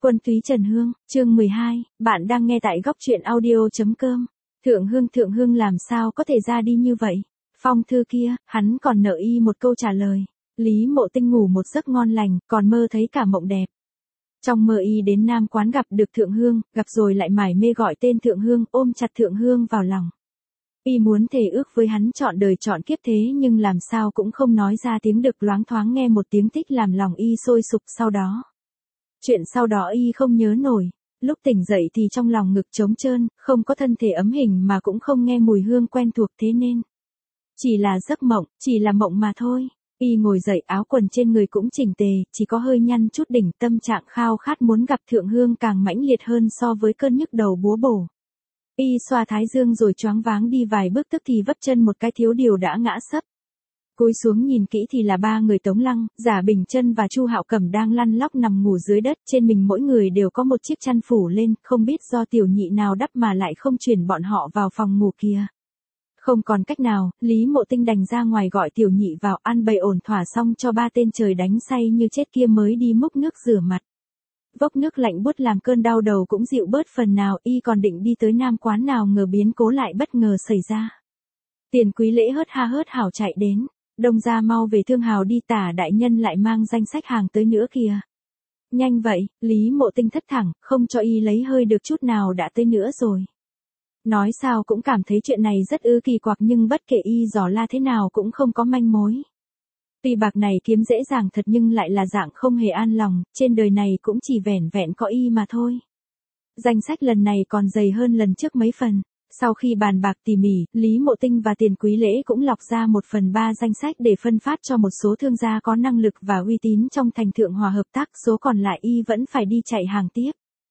Quân túy Trần Hương, chương 12, bạn đang nghe tại góc truyện audio.com. Thượng Hương làm sao có thể ra đi như vậy? Phong thư kia, hắn còn nợ y một câu trả lời. Lý Mộ Tinh ngủ một giấc ngon lành, còn mơ thấy cả mộng đẹp. Trong mơ y đến Nam Quán gặp được Thượng Hương, gặp rồi lại mải mê gọi tên Thượng Hương, ôm chặt Thượng Hương vào lòng. Y muốn thề ước với hắn trọn đời trọn kiếp thế nhưng làm sao cũng không nói ra tiếng được, loáng thoáng nghe một tiếng thích làm lòng y sôi sục sau đó. Chuyện sau đó y không nhớ nổi, lúc tỉnh dậy thì trong lòng ngực trống trơn, không có thân thể ấm hình mà cũng không nghe mùi hương quen thuộc thế nên. Chỉ là giấc mộng, chỉ là mộng mà thôi. Y ngồi dậy áo quần trên người cũng chỉnh tề, chỉ có hơi nhăn chút đỉnh, tâm trạng khao khát muốn gặp Thượng Hương càng mãnh liệt hơn so với cơn nhức đầu búa bổ. Y xoa thái dương rồi choáng váng đi vài bước tức thì vấp chân một cái thiếu điều đã ngã sấp. Cúi xuống nhìn kỹ thì là ba người Tống Lăng, Giả Bình Chân và Chu Hạo Cẩm đang lăn lóc nằm ngủ dưới đất, trên mình mỗi người đều có một chiếc chăn phủ lên, không biết do tiểu nhị nào đắp mà lại không chuyển bọn họ vào phòng ngủ kia. Không còn cách nào, Lý Mộ Tinh đành ra ngoài gọi tiểu nhị vào ăn bày ổn thỏa xong cho ba tên trời đánh say như chết kia mới đi múc nước rửa mặt. Vốc nước lạnh buốt làm cơn đau đầu cũng dịu bớt phần nào, y còn định đi tới Nam Quán nào ngờ biến cố lại bất ngờ xảy ra. Tiền Quý Lễ hớt ha hớt hảo chạy đến. Đông ra mau về Thương Hào đi, Tả đại nhân lại mang danh sách hàng tới nữa kìa. Nhanh vậy, Lý Mộ Tinh thất thẳng, không cho y lấy hơi được chút nào đã tới nữa rồi. Nói sao cũng cảm thấy chuyện này rất kỳ quặc nhưng bất kể y dò la thế nào cũng không có manh mối. Tuy bạc này kiếm dễ dàng thật nhưng lại là dạng không hề an lòng, trên đời này cũng chỉ vẻn vẹn có y mà thôi. Danh sách lần này còn dày hơn lần trước mấy phần. Sau khi bàn bạc tỉ mỉ, Lý Mộ Tinh và Tiền Quý Lễ cũng lọc ra 1/3 danh sách để phân phát cho một số thương gia có năng lực và uy tín trong thành Thượng Hòa hợp tác, số còn lại y vẫn phải đi chạy hàng tiếp.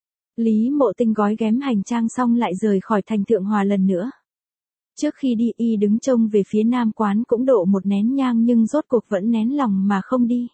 Lý Mộ Tinh gói ghém hành trang xong lại rời khỏi thành Thượng Hòa lần nữa. Trước khi đi y đứng trông về phía Nam Quán cũng độ một nén nhang nhưng rốt cuộc vẫn nén lòng mà không đi.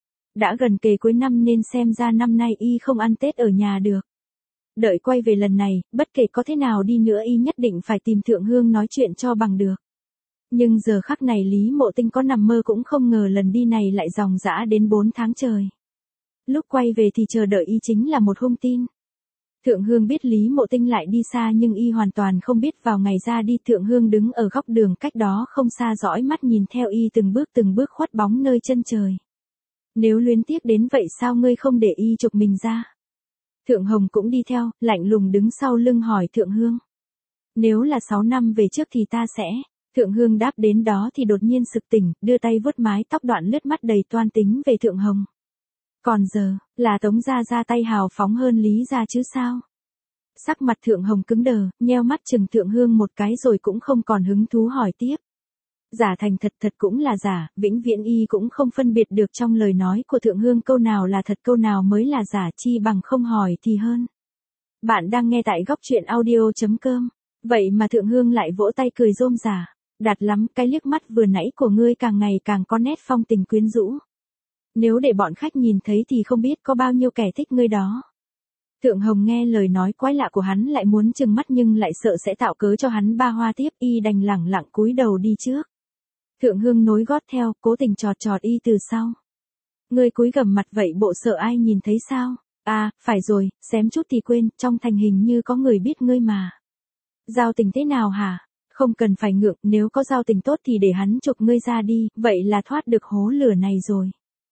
Đã gần kề cuối năm nên xem ra năm nay y không ăn Tết ở nhà được. Đợi quay về lần này, bất kể có thế nào đi nữa y nhất định phải tìm Thượng Hương nói chuyện cho bằng được. Nhưng giờ khắc này Lý Mộ Tinh có nằm mơ cũng không ngờ lần đi này lại dòng dã đến 4 tháng trời. Lúc quay về thì chờ đợi y chính là một hung tin. Thượng Hương biết Lý Mộ Tinh lại đi xa nhưng y hoàn toàn không biết vào ngày ra đi Thượng Hương đứng ở góc đường cách đó không xa dõi mắt nhìn theo y từng bước khuất bóng nơi chân trời. Nếu luyến tiếc đến vậy sao ngươi không để y chụp mình ra? Thượng Hồng cũng đi theo, lạnh lùng đứng sau lưng hỏi Thượng Hương. Nếu là 6 năm về trước thì ta sẽ. Thượng Hương đáp đến đó thì đột nhiên sực tỉnh, đưa tay vuốt mái tóc đoạn lướt mắt đầy toan tính về Thượng Hồng. Còn giờ, là Tống gia ra tay hào phóng hơn Lý gia chứ sao? Sắc mặt Thượng Hồng cứng đờ, nheo mắt chừng Thượng Hương một cái rồi cũng không còn hứng thú hỏi tiếp. Giả thành thật cũng là giả, vĩnh viễn y cũng không phân biệt được trong lời nói của Thượng Hương câu nào là thật câu nào mới là giả, chi bằng không hỏi thì hơn. Bạn đang nghe tại góc truyện audio.com. Vậy mà Thượng Hương lại vỗ tay cười rôm rả. Đạt lắm, cái liếc mắt vừa nãy của ngươi càng ngày càng có nét phong tình quyến rũ. Nếu để bọn khách nhìn thấy thì không biết có bao nhiêu kẻ thích ngươi đó. Thượng Hồng nghe lời nói quái lạ của hắn lại muốn trừng mắt nhưng lại sợ sẽ tạo cớ cho hắn ba hoa tiếp, y đành lẳng lặng cúi đầu đi trước. Thượng Hương nối gót theo, cố tình chọt y từ sau. Ngươi cúi gằm mặt vậy bộ sợ ai nhìn thấy sao? À, phải rồi, xém chút thì quên, trong thành hình như có người biết ngươi mà. Giao tình thế nào hả? Không cần phải ngượng, nếu có giao tình tốt thì để hắn chụp ngươi ra đi, vậy là thoát được hố lửa này rồi.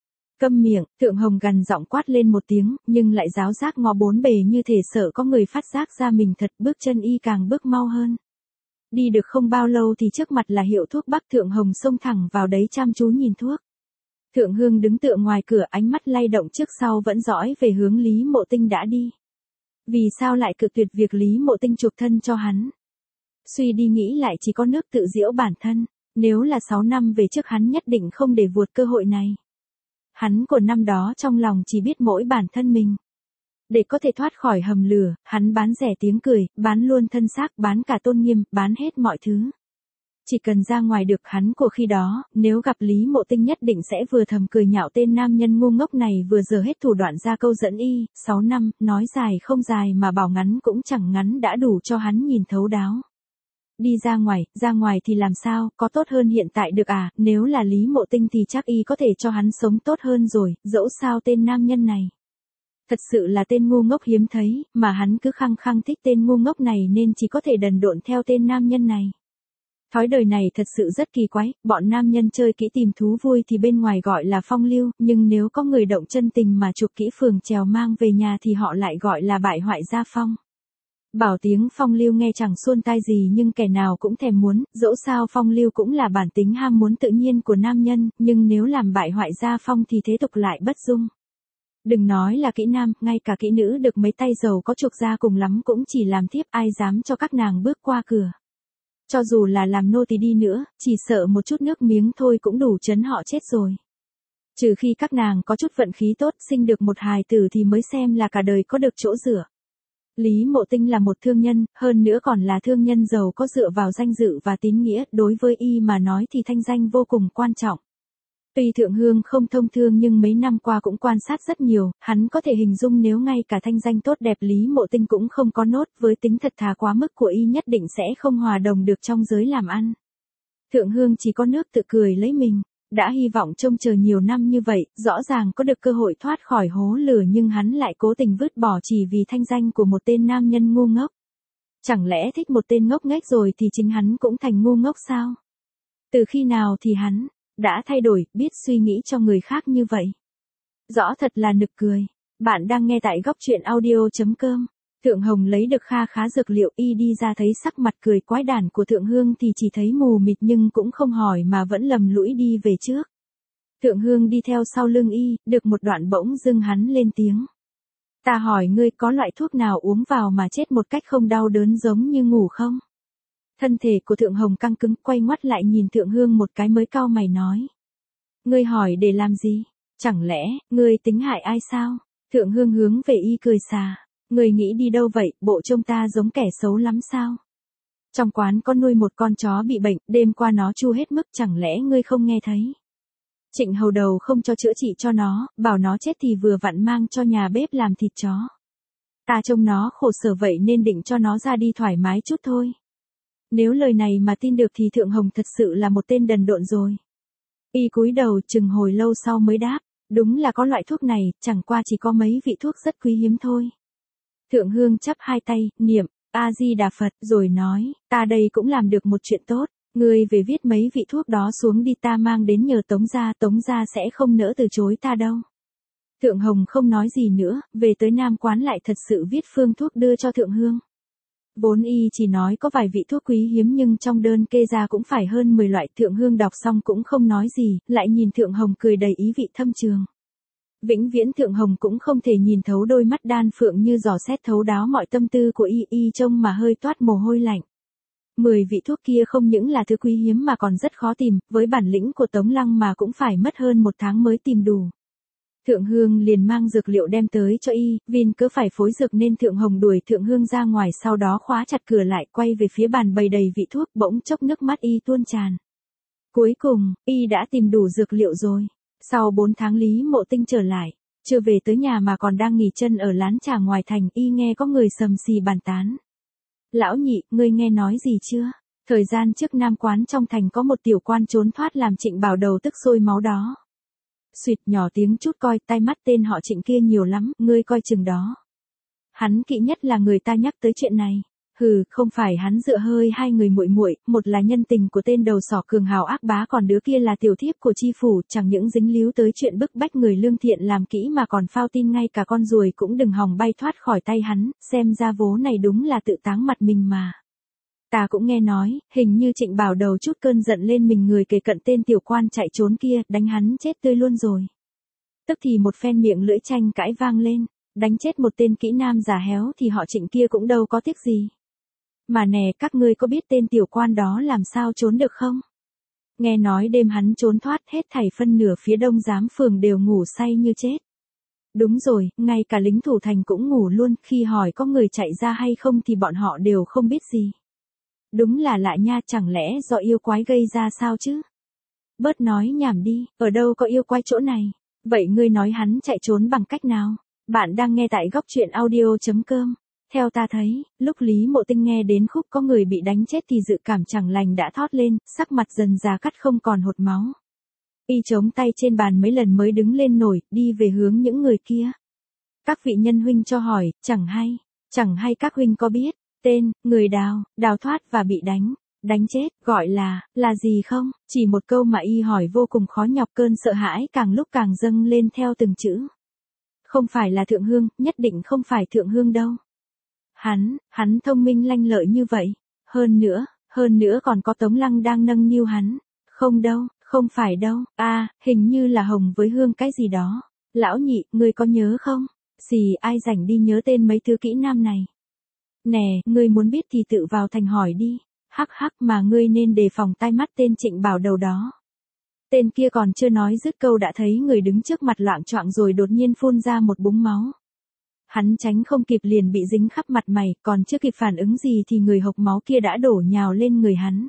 Câm miệng, Thượng Hồng gằn giọng quát lên một tiếng, nhưng lại giáo giác ngó bốn bề như thể sợ có người phát giác ra mình thật, bước chân y càng bước mau hơn. Đi được không bao lâu thì trước mặt là hiệu thuốc bắc, Thượng Hồng xông thẳng vào đấy chăm chú nhìn thuốc. Thượng Hương đứng tựa ngoài cửa, ánh mắt lay động trước sau vẫn dõi về hướng Lý Mộ Tinh đã đi. Vì sao lại cự tuyệt việc Lý Mộ Tinh chụp thân cho hắn? Suy đi nghĩ lại chỉ có nước tự giễu bản thân, nếu là 6 năm về trước hắn nhất định không để vuột cơ hội này. Hắn của năm đó trong lòng chỉ biết mỗi bản thân mình. Để có thể thoát khỏi hầm lửa, hắn bán rẻ tiếng cười, bán luôn thân xác, bán cả tôn nghiêm, bán hết mọi thứ. Chỉ cần ra ngoài được hắn của khi đó, nếu gặp Lý Mộ Tinh nhất định sẽ vừa thầm cười nhạo tên nam nhân ngu ngốc này vừa dở hết thủ đoạn ra câu dẫn y. 6 năm, nói dài không dài mà bảo ngắn cũng chẳng ngắn đã đủ cho hắn nhìn thấu đáo. Đi ra ngoài thì làm sao, có tốt hơn hiện tại được à, nếu là Lý Mộ Tinh thì chắc y có thể cho hắn sống tốt hơn rồi, dẫu sao tên nam nhân này. Thật sự là tên ngu ngốc hiếm thấy, mà hắn cứ khăng khăng thích tên ngu ngốc này nên chỉ có thể đần độn theo tên nam nhân này. Thói đời này thật sự rất kỳ quái, bọn nam nhân chơi kỹ tìm thú vui thì bên ngoài gọi là phong lưu, nhưng nếu có người động chân tình mà chụp kỹ phường trèo mang về nhà thì họ lại gọi là bại hoại gia phong. Bảo tiếng phong lưu nghe chẳng xuôn tai gì nhưng kẻ nào cũng thèm muốn, dẫu sao phong lưu cũng là bản tính ham muốn tự nhiên của nam nhân, nhưng nếu làm bại hoại gia phong thì thế tục lại bất dung. Đừng nói là kỹ nam, ngay cả kỹ nữ được mấy tay giàu có chuộc ra cùng lắm cũng chỉ làm thiếp, ai dám cho các nàng bước qua cửa. Cho dù là làm nô tỳ đi nữa, chỉ sợ một chút nước miếng thôi cũng đủ chấn họ chết rồi. Trừ khi các nàng có chút vận khí tốt, sinh được một hài tử thì mới xem là cả đời có được chỗ dựa. Lý Mộ Tinh là một thương nhân, hơn nữa còn là thương nhân giàu có dựa vào danh dự và tín nghĩa, đối với y mà nói thì thanh danh vô cùng quan trọng. Tuy Thượng Hương không thông thương nhưng mấy năm qua cũng quan sát rất nhiều, hắn có thể hình dung nếu ngay cả thanh danh tốt đẹp Lý Mộ Tinh cũng không có nốt, với tính thật thà quá mức của y nhất định sẽ không hòa đồng được trong giới làm ăn. Thượng Hương chỉ có nước tự cười lấy mình, đã hy vọng trông chờ nhiều năm như vậy, rõ ràng có được cơ hội thoát khỏi hố lửa nhưng hắn lại cố tình vứt bỏ chỉ vì thanh danh của một tên nam nhân ngu ngốc. Chẳng lẽ thích một tên ngốc nghếch rồi thì chính hắn cũng thành ngu ngốc sao? Từ khi nào thì hắn đã thay đổi, biết suy nghĩ cho người khác như vậy. Rõ thật là nực cười. Bạn đang nghe tại góc truyện audio.com. Thượng Hồng lấy được kha khá dược liệu, y đi ra thấy sắc mặt cười quái đản của Thượng Hương thì chỉ thấy mù mịt nhưng cũng không hỏi mà vẫn lầm lũi đi về trước. Thượng Hương đi theo sau lưng y, được một đoạn bỗng dưng hắn lên tiếng. Ta hỏi ngươi có loại thuốc nào uống vào mà chết một cách không đau đớn giống như ngủ không? Thân thể của Thượng Hồng căng cứng, quay ngoắt lại nhìn Thượng Hương một cái mới cau mày nói. Ngươi hỏi để làm gì? Chẳng lẽ, ngươi tính hại ai sao? Thượng Hương hướng về y cười xà. Ngươi nghĩ đi đâu vậy, bộ trông ta giống kẻ xấu lắm sao? Trong quán có nuôi một con chó bị bệnh, đêm qua nó chu hết mức, chẳng lẽ ngươi không nghe thấy? Trịnh hầu đầu không cho chữa trị cho nó, bảo nó chết thì vừa vặn mang cho nhà bếp làm thịt chó. Ta trông nó khổ sở vậy nên định cho nó ra đi thoải mái chút thôi. Nếu lời này mà tin được thì Thượng Hồng thật sự là một tên đần độn rồi. Y cúi đầu chừng hồi lâu sau mới đáp, đúng là có loại thuốc này, chẳng qua chỉ có mấy vị thuốc rất quý hiếm thôi. Thượng Hương chắp hai tay, niệm A-di-đà Phật rồi nói, ta đây cũng làm được một chuyện tốt, ngươi về viết mấy vị thuốc đó xuống đi, ta mang đến nhờ Tống gia sẽ không nỡ từ chối ta đâu. Thượng Hồng không nói gì nữa, về tới Nam quán lại thật sự viết phương thuốc đưa cho Thượng Hương. Vốn y chỉ nói có vài vị thuốc quý hiếm nhưng trong đơn kê ra cũng phải hơn 10 loại. Thượng Hương đọc xong cũng không nói gì, lại nhìn Thượng Hồng cười đầy ý vị thâm trường. Vĩnh viễn Thượng Hồng cũng không thể nhìn thấu đôi mắt đan phượng như dò xét thấu đáo mọi tâm tư của y trông mà hơi toát mồ hôi lạnh. 10 vị thuốc kia không những là thứ quý hiếm mà còn rất khó tìm, với bản lĩnh của Tống Lăng mà cũng phải mất hơn 1 tháng mới tìm đủ. Thượng Hương liền mang dược liệu đem tới cho y, Vin cứ phải phối dược nên Thượng Hồng đuổi Thượng Hương ra ngoài, sau đó khóa chặt cửa lại, quay về phía bàn bày đầy vị thuốc, bỗng chốc nước mắt y tuôn tràn. Cuối cùng, y đã tìm đủ dược liệu rồi. Sau 4 tháng Lý Mộ Tinh trở lại, chưa về tới nhà mà còn đang nghỉ chân ở lán trà ngoài thành, y nghe có người sầm xì bàn tán. Lão nhị, ngươi nghe nói gì chưa? Thời gian trước Nam quán trong thành có một tiểu quan trốn thoát làm Trịnh Bảo Đầu tức sôi máu đó. Xuyệt nhỏ tiếng chút coi, tai mắt tên họ Trịnh kia nhiều lắm, ngươi coi chừng đó. Hắn kỵ nhất là người ta nhắc tới chuyện này. Hừ, không phải hắn dựa hơi hai người muội muội, một là nhân tình của tên đầu sỏ cường hào ác bá, còn đứa kia là tiểu thiếp của chi phủ, chẳng những dính líu tới chuyện bức bách người lương thiện làm kỹ mà còn phao tin ngay cả con ruồi cũng đừng hòng bay thoát khỏi tay hắn, xem ra vố này đúng là tự táng mặt mình mà. Ta cũng nghe nói, hình như Trịnh Bảo Đầu chút cơn giận lên mình người kề cận tên tiểu quan chạy trốn kia, đánh hắn chết tươi luôn rồi. Tức thì một phen miệng lưỡi tranh cãi vang lên, đánh chết một tên kỹ nam già héo thì họ Trịnh kia cũng đâu có tiếc gì. Mà nè, các ngươi có biết tên tiểu quan đó làm sao trốn được không? Nghe nói đêm hắn trốn thoát, hết thảy phân nửa phía đông giám phường đều ngủ say như chết. Đúng rồi, ngay cả lính thủ thành cũng ngủ luôn, khi hỏi có người chạy ra hay không thì bọn họ đều không biết gì. Đúng là lạ nha, chẳng lẽ do yêu quái gây ra sao chứ? Bớt nói nhảm đi, ở đâu có yêu quái chỗ này? Vậy ngươi nói hắn chạy trốn bằng cách nào? Bạn đang nghe tại góc truyện audio.com. Theo ta thấy, lúc Lý Mộ Tinh nghe đến khúc có người bị đánh chết thì dự cảm chẳng lành đã thót lên, sắc mặt dần già cắt không còn hột máu. Y chống tay trên bàn mấy lần mới đứng lên nổi, đi về hướng những người kia. Các vị nhân huynh cho hỏi, chẳng hay các huynh có biết, tên, người đào thoát và bị đánh chết, gọi là gì không? Chỉ một câu mà y hỏi vô cùng khó nhọc, cơn sợ hãi càng lúc càng dâng lên theo từng chữ. Không phải là Thượng Hương, nhất định không phải Thượng Hương đâu. Hắn thông minh lanh lợi như vậy. Hơn nữa còn có Tống Lăng đang nâng niu hắn. Không đâu, không phải đâu, hình như là Hồng với Hương cái gì đó. Lão nhị, ngươi có nhớ không? Ai rảnh đi nhớ tên mấy thứ kỹ nam này. Nè, ngươi muốn biết thì tự vào thành hỏi đi. Hắc mà ngươi nên đề phòng tai mắt tên Trịnh Bảo Đầu đó. Tên kia còn chưa nói dứt câu đã thấy người đứng trước mặt loạng choạng rồi đột nhiên phun ra một búng máu. Hắn tránh không kịp liền bị dính khắp mặt mày, còn chưa kịp phản ứng gì thì người hộc máu kia đã đổ nhào lên người hắn.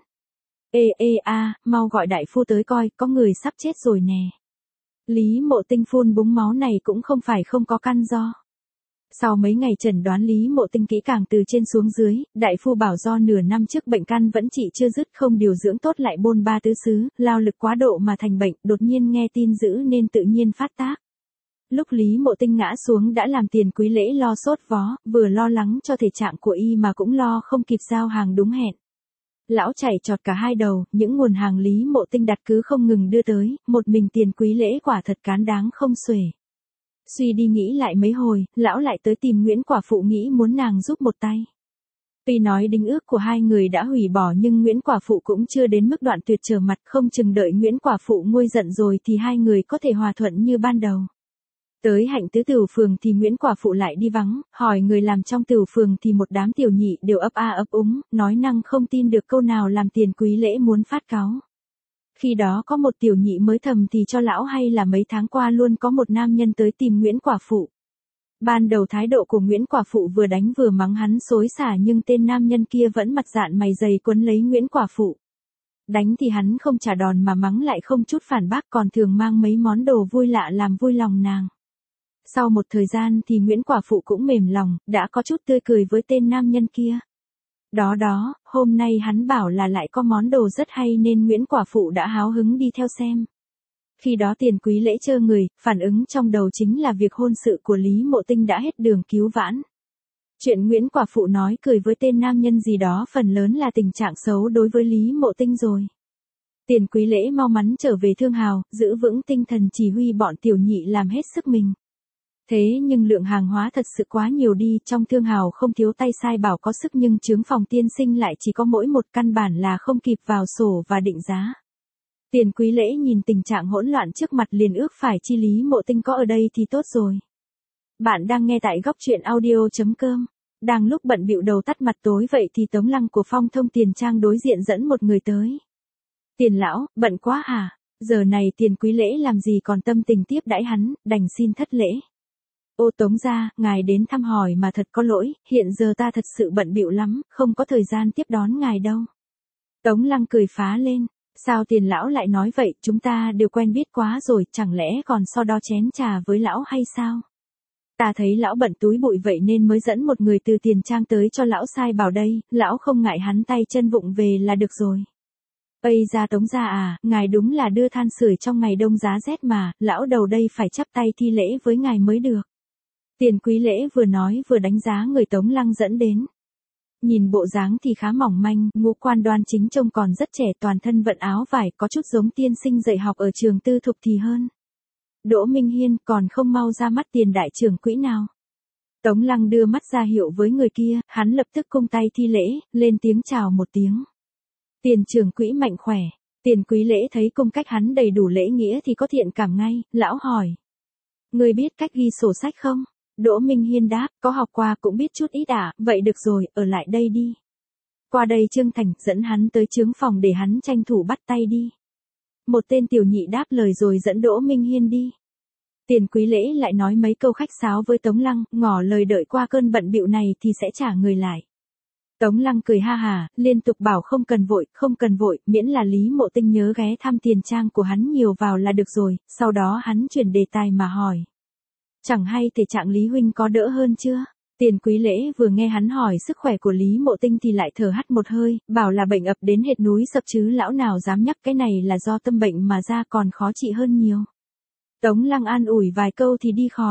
Mau gọi đại phu tới coi, có người sắp chết rồi nè. Lý Mộ Tinh phun búng máu này cũng không phải không có căn do. Sau mấy ngày chẩn đoán Lý Mộ Tinh kỹ càng từ trên xuống dưới, đại phu bảo do nửa năm trước bệnh căn vẫn trị chưa dứt, không điều dưỡng tốt lại bôn ba tứ xứ, lao lực quá độ mà thành bệnh, đột nhiên nghe tin dữ nên tự nhiên phát tác. Lúc Lý Mộ Tinh ngã xuống đã làm Tiền Quý Lễ lo sốt vó, vừa lo lắng cho thể trạng của y mà cũng lo không kịp giao hàng đúng hẹn. Lão chảy trọt cả hai đầu, những nguồn hàng Lý Mộ Tinh đặt cứ không ngừng đưa tới, một mình Tiền Quý Lễ quả thật cán đáng không xuể. Suy đi nghĩ lại mấy hồi, lão lại tới tìm Nguyễn Quả Phụ nghĩ muốn nàng giúp một tay. Tuy nói đính ước của hai người đã hủy bỏ nhưng Nguyễn Quả Phụ cũng chưa đến mức đoạn tuyệt trở mặt, không chừng đợi Nguyễn Quả Phụ nguôi giận rồi thì hai người có thể hòa thuận như ban đầu. Tới Hạnh Tứ Tửu Phường thì Nguyễn Quả Phụ lại đi vắng, hỏi người làm trong Tửu Phường thì một đám tiểu nhị đều ấp úng, nói năng không tin được câu nào làm Tiền Quý Lễ muốn phát cáu. Khi đó có một tiểu nhị mới thầm thì cho lão hay là mấy tháng qua luôn có một nam nhân tới tìm Nguyễn Quả Phụ. Ban đầu thái độ của Nguyễn Quả Phụ vừa đánh vừa mắng hắn xối xả nhưng tên nam nhân kia vẫn mặt dạn mày dày quấn lấy Nguyễn Quả Phụ. Đánh thì hắn không trả đòn mà mắng lại không chút phản bác, còn thường mang mấy món đồ vui lạ làm vui lòng nàng. Sau một thời gian thì Nguyễn Quả Phụ cũng mềm lòng, đã có chút tươi cười với tên nam nhân kia. Đó, hôm nay hắn bảo là lại có món đồ rất hay nên Nguyễn Quả Phụ đã háo hứng đi theo xem. Khi đó Tiền Quý Lễ trơ người, phản ứng trong đầu chính là việc hôn sự của Lý Mộ Tinh đã hết đường cứu vãn. Chuyện Nguyễn Quả Phụ nói cười với tên nam nhân gì đó phần lớn là tình trạng xấu đối với Lý Mộ Tinh rồi. Tiền Quý Lễ mau mắn trở về Thương Hào, giữ vững tinh thần chỉ huy bọn tiểu nhị làm hết sức mình. Thế nhưng lượng hàng hóa thật sự quá nhiều đi, trong Thương Hào không thiếu tay sai bảo có sức nhưng chướng phòng tiên sinh lại chỉ có mỗi một, căn bản là không kịp vào sổ và định giá. Tiền Quý Lễ nhìn tình trạng hỗn loạn trước mặt liền ước phải chi Lý Mộ Tinh có ở đây thì tốt rồi. Bạn đang nghe tại góc truyện audio.com. Đang lúc bận bịu đầu tắt mặt tối vậy thì Tống Lăng của Phong Thông Tiền Trang đối diện dẫn một người tới. Tiền lão, bận quá à? Giờ này Tiền Quý Lễ làm gì còn tâm tình tiếp đãi hắn, đành xin thất lễ. Ô Tống gia, ngài đến thăm hỏi mà thật có lỗi, hiện giờ ta thật sự bận bịu lắm, không có thời gian tiếp đón ngài đâu. Tống Lăng cười phá lên, sao Tiền lão lại nói vậy, chúng ta đều quen biết quá rồi, chẳng lẽ còn so đo chén trà với lão hay sao? Ta thấy lão bận túi bụi vậy nên mới dẫn một người từ Tiền Trang tới cho lão sai bảo đây, lão không ngại hắn tay chân vụng về là được rồi. Ây ra Tống gia à, ngài đúng là đưa than sưởi trong ngày đông giá rét mà, lão đầu đây phải chắp tay thi lễ với ngài mới được. Tiền Quý Lễ vừa nói vừa đánh giá người Tống Lăng dẫn đến. Nhìn bộ dáng thì khá mỏng manh, ngũ quan đoan chính trông còn rất trẻ, toàn thân vận áo vải, có chút giống tiên sinh dạy học ở trường tư thục thì hơn. Đỗ Minh Hiên, còn không mau ra mắt Tiền đại trưởng quỹ nào. Tống Lăng đưa mắt ra hiệu với người kia, hắn lập tức cung tay thi lễ, lên tiếng chào một tiếng. Tiền trưởng quỹ mạnh khỏe. Tiền Quý Lễ thấy cung cách hắn đầy đủ lễ nghĩa thì có thiện cảm ngay, lão hỏi. Người biết cách ghi sổ sách không? Đỗ Minh Hiên đáp, có học qua cũng biết chút ít vậy được rồi, ở lại đây đi. Qua đây Trương Thành dẫn hắn tới chướng phòng để hắn tranh thủ bắt tay đi. Một tên tiểu nhị đáp lời rồi dẫn Đỗ Minh Hiên đi. Tiền Quý Lễ lại nói mấy câu khách sáo với Tống Lăng, ngỏ lời đợi qua cơn bận bịu này thì sẽ trả người lại. Tống Lăng cười ha hà, liên tục bảo không cần vội, miễn là Lý Mộ Tinh nhớ ghé thăm Tiền Trang của hắn nhiều vào là được rồi, sau đó hắn chuyển đề tài mà hỏi. Chẳng hay thể trạng Lý huynh có đỡ hơn chưa? Tiền Quý Lễ vừa nghe hắn hỏi sức khỏe của Lý Mộ Tinh thì lại thở hắt một hơi, bảo là bệnh ập đến hệt núi sập chứ lão nào dám nhắc cái này là do tâm bệnh mà ra còn khó trị hơn nhiều. Tống Lăng an ủi vài câu thì đi khỏi.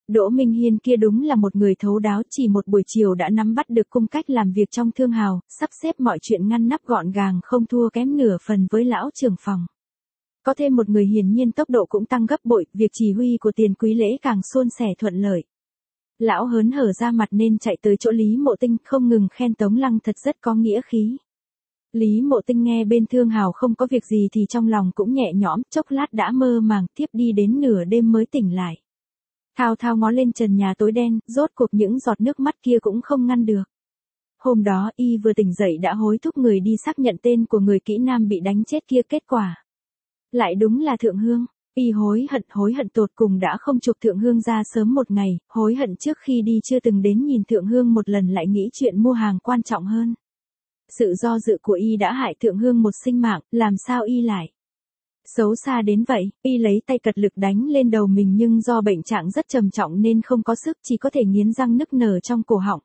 Đỗ Minh Hiên kia đúng là một người thấu đáo, chỉ một buổi chiều đã nắm bắt được cung cách làm việc trong Thương Hào, sắp xếp mọi chuyện ngăn nắp gọn gàng không thua kém nửa phần với lão trưởng phòng. Có thêm một người hiển nhiên tốc độ cũng tăng gấp bội, việc chỉ huy của Tiền Quý Lễ càng suôn sẻ thuận lợi. Lão hớn hở ra mặt nên chạy tới chỗ Lý Mộ Tinh, không ngừng khen Tống Lăng thật rất có nghĩa khí. Lý Mộ Tinh nghe bên Thương Hào không có việc gì thì trong lòng cũng nhẹ nhõm, chốc lát đã mơ màng, tiếp đi đến nửa đêm mới tỉnh lại. Thao thao ngó lên trần nhà tối đen, rốt cuộc những giọt nước mắt kia cũng không ngăn được. Hôm đó y vừa tỉnh dậy đã hối thúc người đi xác nhận tên của người kỹ nam bị đánh chết kia, kết quả lại đúng là Thượng Hương. Y hối hận tột cùng đã không chụp Thượng Hương ra sớm một ngày, hối hận trước khi đi chưa từng đến nhìn Thượng Hương một lần, lại nghĩ chuyện mua hàng quan trọng hơn. Sự do dự của y đã hại Thượng Hương một sinh mạng, làm sao y lại xấu xa đến vậy. Y lấy tay cật lực đánh lên đầu mình nhưng do bệnh trạng rất trầm trọng nên không có sức, chỉ có thể nghiến răng nức nở trong cổ họng.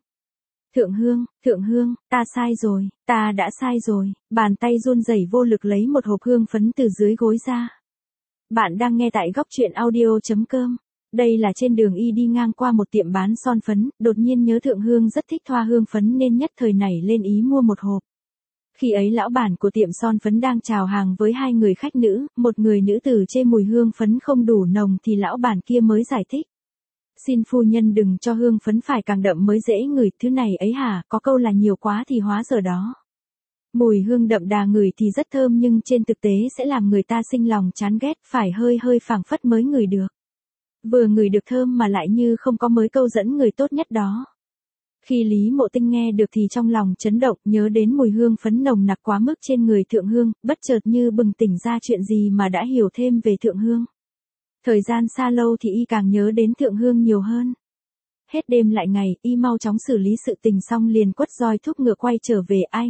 Thượng Hương, ta sai rồi, ta đã sai rồi. Bàn tay run rẩy vô lực lấy một hộp hương phấn từ dưới gối ra. Bạn đang nghe tại góc truyện audio.com. Đây là trên đường y đi ngang qua một tiệm bán son phấn, đột nhiên nhớ Thượng Hương rất thích thoa hương phấn nên nhất thời nảy lên ý mua một hộp. Khi ấy lão bản của tiệm son phấn đang chào hàng với hai người khách nữ, một người nữ tử chê mùi hương phấn không đủ nồng thì lão bản kia mới giải thích. Xin phu nhân đừng cho hương phấn phải càng đậm mới dễ ngửi, thứ này ấy hả, có câu là nhiều quá thì hóa giờ đó. Mùi hương đậm đà ngửi thì rất thơm nhưng trên thực tế sẽ làm người ta sinh lòng chán ghét, phải hơi phảng phất mới ngửi được. Vừa ngửi được thơm mà lại như không có mới câu dẫn người tốt nhất đó. Khi Lý Mộ Tinh nghe được thì trong lòng chấn động, nhớ đến mùi hương phấn nồng nặc quá mức trên người Thượng Hương, bất chợt như bừng tỉnh ra chuyện gì mà đã hiểu thêm về Thượng Hương. Thời gian xa lâu thì y càng nhớ đến Thượng Hương nhiều hơn. Hết đêm lại ngày, y mau chóng xử lý sự tình xong liền quất roi thúc ngựa quay trở về, ai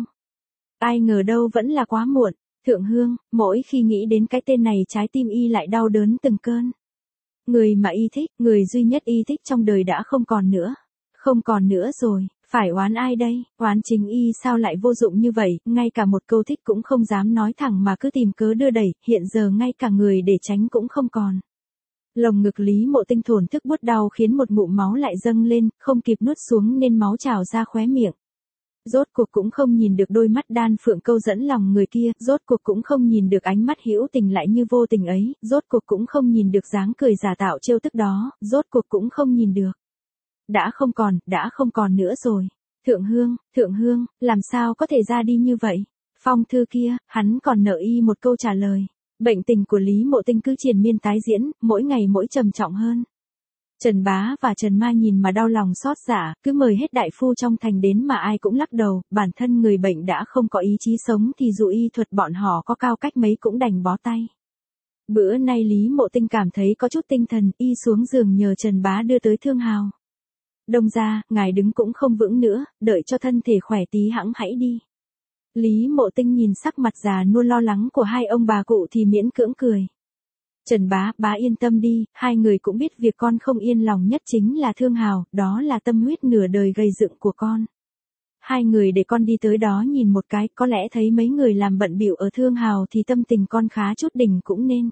ngờ đâu vẫn là quá muộn. Thượng Hương, mỗi khi nghĩ đến cái tên này trái tim y lại đau đớn từng cơn. Người mà y thích, người duy nhất y thích trong đời đã không còn nữa. Không còn nữa rồi, phải oán ai đây? Oán chính y sao lại vô dụng như vậy, ngay cả một câu thích cũng không dám nói thẳng mà cứ tìm cớ đưa đẩy, hiện giờ ngay cả người để tránh cũng không còn. Lồng ngực Lý Mộ Tinh thổn thức buốt đau khiến một ngụm máu lại dâng lên, không kịp nuốt xuống nên máu trào ra khóe miệng. Rốt cuộc cũng không nhìn được đôi mắt đan phượng câu dẫn lòng người kia, rốt cuộc cũng không nhìn được ánh mắt hữu tình lại như vô tình ấy, rốt cuộc cũng không nhìn được dáng cười giả tạo trêu tức đó, rốt cuộc cũng không nhìn được. Đã không còn nữa rồi. Thượng Hương, làm sao có thể ra đi như vậy? Phong thư kia, hắn còn nợ y một câu trả lời. Bệnh tình của Lý Mộ Tinh cứ triền miên tái diễn, mỗi ngày mỗi trầm trọng hơn. Trần Bá và Trần Ma nhìn mà đau lòng xót dạ, cứ mời hết đại phu trong thành đến mà ai cũng lắc đầu, bản thân người bệnh đã không có ý chí sống thì dù y thuật bọn họ có cao cách mấy cũng đành bó tay. Bữa nay Lý Mộ Tinh cảm thấy có chút tinh thần, y xuống giường nhờ Trần Bá đưa tới Thương Hào. Đông ra, ngài đứng cũng không vững nữa, đợi cho thân thể khỏe tí hẵng hãy đi. Lý Mộ Tinh nhìn sắc mặt già nua lo lắng của hai ông bà cụ thì miễn cưỡng cười. Trần bá yên tâm đi, hai người cũng biết việc con không yên lòng nhất chính là Thương Hào, đó là tâm huyết nửa đời gây dựng của con. Hai người để con đi tới đó nhìn một cái, có lẽ thấy mấy người làm bận bịu ở Thương Hào thì tâm tình con khá chút đỉnh cũng nên.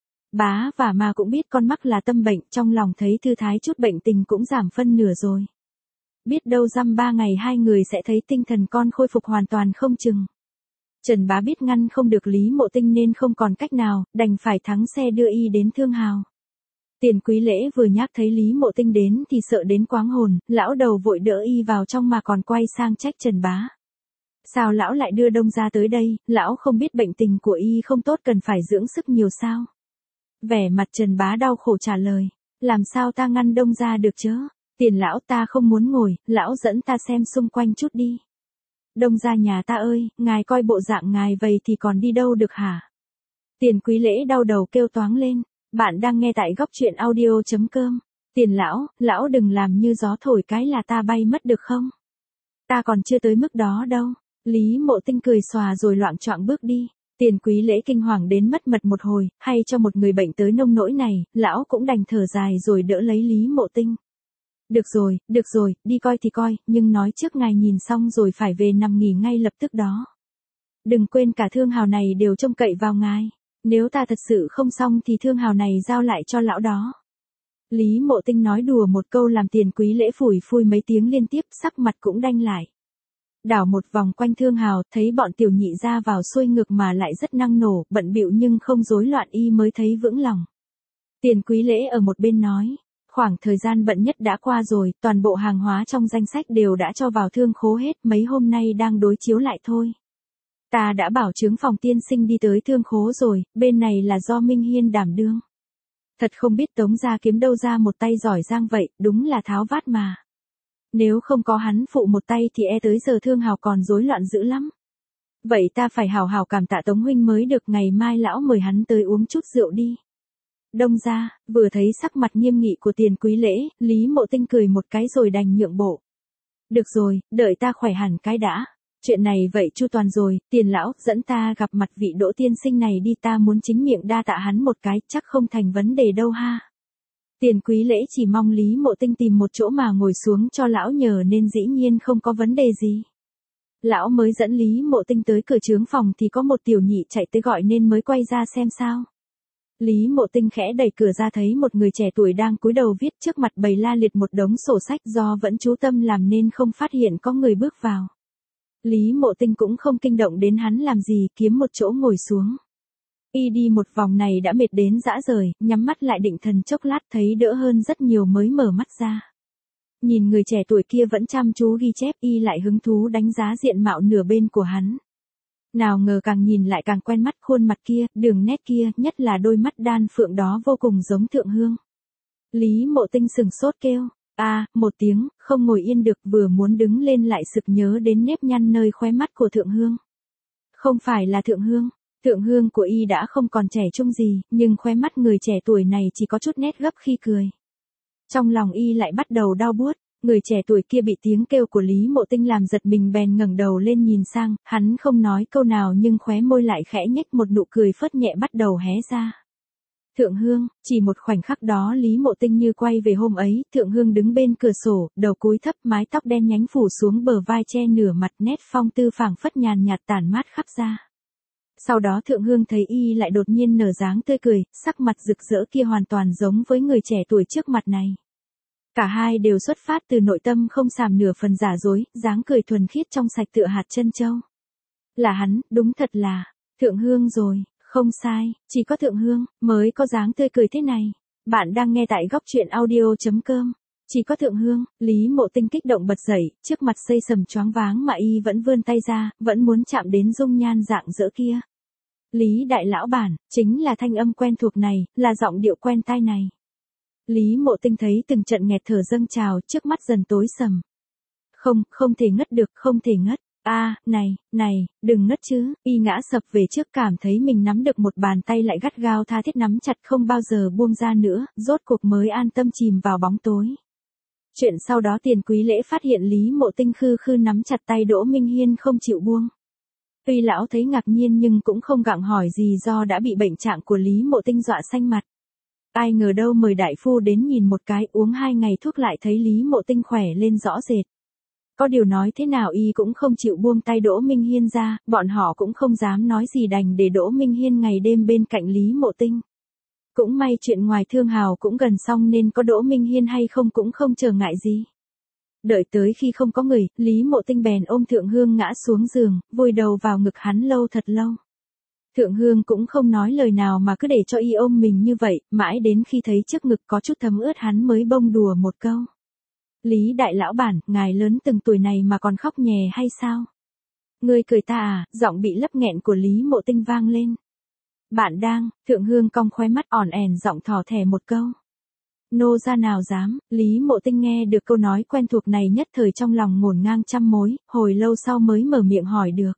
Bá và Ma cũng biết con mắc là tâm bệnh, trong lòng thấy thư thái chút bệnh tình cũng giảm phân nửa rồi. Biết đâu dăm 3 ngày hai người sẽ thấy tinh thần con khôi phục hoàn toàn không chừng. Trần Bá biết ngăn không được Lý Mộ Tinh nên không còn cách nào, đành phải thắng xe đưa y đến Thương Hào. Tiền Quý Lễ vừa nhắc thấy Lý Mộ Tinh đến thì sợ đến quáng hồn, lão đầu vội đỡ y vào trong mà còn quay sang trách Trần Bá. Sao lão lại đưa Đông ra tới đây, lão không biết bệnh tình của y không tốt cần phải dưỡng sức nhiều sao? Vẻ mặt Trần Bá đau khổ trả lời, làm sao ta ngăn Đông ra được chứ? Tiền lão ta không muốn ngồi, lão dẫn ta xem xung quanh chút đi. Đông ra nhà ta ơi, ngài coi bộ dạng ngài vậy thì còn đi đâu được hả? Tiền Quý Lễ đau đầu kêu toáng lên, bạn đang nghe tại góc truyện audio.com. Tiền lão đừng làm như gió thổi cái là ta bay mất được không? Ta còn chưa tới mức đó đâu. Lý Mộ Tinh cười xòa rồi loạng choạng bước đi. Tiền Quý Lễ kinh hoàng đến mất mật một hồi, hay cho một người bệnh tới nông nỗi này, lão cũng đành thở dài rồi đỡ lấy Lý Mộ Tinh. Được rồi, đi coi thì coi, nhưng nói trước ngài nhìn xong rồi phải về nằm nghỉ ngay lập tức đó. Đừng quên cả Thương Hào này đều trông cậy vào ngài. Nếu ta thật sự không xong thì Thương Hào này giao lại cho lão đó. Lý Mộ Tinh nói đùa một câu làm Tiền Quý Lễ phủi phui mấy tiếng liên tiếp, sắc mặt cũng đanh lại. Đảo một vòng quanh Thương Hào, thấy bọn tiểu nhị ra vào xuôi ngược mà lại rất năng nổ, bận bịu nhưng không rối loạn, y mới thấy vững lòng. Tiền Quý Lễ ở một bên nói, khoảng thời gian bận nhất đã qua rồi, toàn bộ hàng hóa trong danh sách đều đã cho vào thương khố hết, mấy hôm nay đang đối chiếu lại thôi. Ta đã bảo chướng phòng tiên sinh đi tới thương khố rồi, bên này là do Minh Hiên đảm đương. Thật không biết Tống gia kiếm đâu ra một tay giỏi giang vậy, đúng là tháo vát mà. Nếu không có hắn phụ một tay thì tới giờ Thương Hào còn rối loạn dữ lắm. Vậy ta phải hào hào cảm tạ Tống huynh mới được, ngày mai lão mời hắn tới uống chút rượu đi. Đông ra, vừa thấy sắc mặt nghiêm nghị của Tiền Quý Lễ, Lý Mộ Tinh cười một cái rồi đành nhượng bộ. Được rồi, đợi ta khỏe hẳn cái đã. Chuyện này vậy chu toàn rồi, Tiền lão dẫn ta gặp mặt vị Đỗ tiên sinh này đi, ta muốn chính miệng đa tạ hắn một cái, chắc không thành vấn đề đâu ha. Tiền Quý Lễ chỉ mong Lý Mộ Tinh tìm một chỗ mà ngồi xuống cho lão nhờ nên dĩ nhiên không có vấn đề gì. Lão mới dẫn Lý Mộ Tinh tới cửa trướng phòng thì có một tiểu nhị chạy tới gọi nên mới quay ra xem sao. Lý Mộ Tinh khẽ đẩy cửa ra thấy một người trẻ tuổi đang cúi đầu viết, trước mặt bày la liệt một đống sổ sách, do vẫn chú tâm làm nên không phát hiện có người bước vào. Lý Mộ Tinh cũng không kinh động đến hắn làm gì, kiếm một chỗ ngồi xuống. Y đi một vòng này đã mệt đến rã rời, nhắm mắt lại định thần chốc lát thấy đỡ hơn rất nhiều mới mở mắt ra. Nhìn người trẻ tuổi kia vẫn chăm chú ghi chép, y lại hứng thú đánh giá diện mạo nửa bên của hắn. Nào ngờ càng nhìn lại càng quen mắt, khuôn mặt kia, đường nét kia, nhất là đôi mắt đan phượng đó vô cùng giống Thượng Hương. Lý Mộ Tinh sừng sốt kêu, một tiếng, không ngồi yên được, vừa muốn đứng lên lại sực nhớ đến nếp nhăn nơi khóe mắt của Thượng Hương. Không phải là Thượng Hương. Thượng Hương của y đã không còn trẻ trung gì, nhưng khóe mắt người trẻ tuổi này chỉ có chút nét gấp khi cười. Trong lòng y lại bắt đầu đau buốt, người trẻ tuổi kia bị tiếng kêu của Lý Mộ Tinh làm giật mình bèn ngẩng đầu lên nhìn sang, hắn không nói câu nào nhưng khóe môi lại khẽ nhếch một nụ cười phớt nhẹ bắt đầu hé ra. Thượng Hương, chỉ một khoảnh khắc đó Lý Mộ Tinh như quay về hôm ấy, Thượng Hương đứng bên cửa sổ, đầu cúi thấp, mái tóc đen nhánh phủ xuống bờ vai che nửa mặt, nét phong tư phảng phất nhàn nhạt tản mát khắp ra. Sau đó Thượng Hương thấy y lại đột nhiên nở dáng tươi cười, sắc mặt rực rỡ kia hoàn toàn giống với người trẻ tuổi trước mặt này. Cả hai đều xuất phát từ nội tâm không sàm nửa phần giả dối, dáng cười thuần khiết trong sạch tựa hạt trân châu. Là hắn, đúng thật là Thượng Hương rồi, không sai, chỉ có Thượng Hương mới có dáng tươi cười thế này. Bạn đang nghe tại góc truyện audio.com. Chỉ có Thượng Hương, Lý Mộ Tinh kích động bật dậy, trước mặt xây sầm choáng váng mà y vẫn vươn tay ra, vẫn muốn chạm đến dung nhan rạng rỡ kia. Lý đại lão bản, chính là thanh âm quen thuộc này, là giọng điệu quen tai này. Lý Mộ Tinh thấy từng trận nghẹt thở dâng trào, trước mắt dần tối sầm. Không thể ngất được, không thể ngất. Này, đừng ngất chứ. Y ngã sập về trước, cảm thấy mình nắm được một bàn tay lại gắt gao tha thiết nắm chặt không bao giờ buông ra nữa, rốt cuộc mới an tâm chìm vào bóng tối. Chuyện sau đó Tiền Quý Lễ phát hiện Lý Mộ Tinh khư khư nắm chặt tay Đỗ Minh Hiên không chịu buông. Tuy lão thấy ngạc nhiên nhưng cũng không gặng hỏi gì do đã bị bệnh trạng của Lý Mộ Tinh dọa xanh mặt. Ai ngờ đâu mời đại phu đến nhìn một cái, uống 2 ngày thuốc lại thấy Lý Mộ Tinh khỏe lên rõ rệt. Có điều nói thế nào y cũng không chịu buông tay Đỗ Minh Hiên ra, bọn họ cũng không dám nói gì đành để Đỗ Minh Hiên ngày đêm bên cạnh Lý Mộ Tinh. Cũng may chuyện ngoài Thương Hào cũng gần xong nên có Đỗ Minh Hiên hay không cũng không trở ngại gì. Đợi tới khi không có người, Lý Mộ Tinh bèn ôm Thượng Hương ngã xuống giường, vùi đầu vào ngực hắn lâu thật lâu. Thượng Hương cũng không nói lời nào mà cứ để cho y ôm mình như vậy, mãi đến khi thấy trước ngực có chút thấm ướt hắn mới bông đùa một câu. Lý đại lão bản, ngài lớn từng tuổi này mà còn khóc nhè hay sao? Ngươi cười ta à? Giọng bị lấp nghẹn của Lý Mộ Tinh vang lên. Bạn đang, Thượng Hương cong khóe mắt ỏn ẻn giọng thỏ thẻ một câu. Nô ra nào dám, Lý Mộ Tinh nghe được câu nói quen thuộc này nhất thời trong lòng ngổn ngang trăm mối, hồi lâu sau mới mở miệng hỏi được.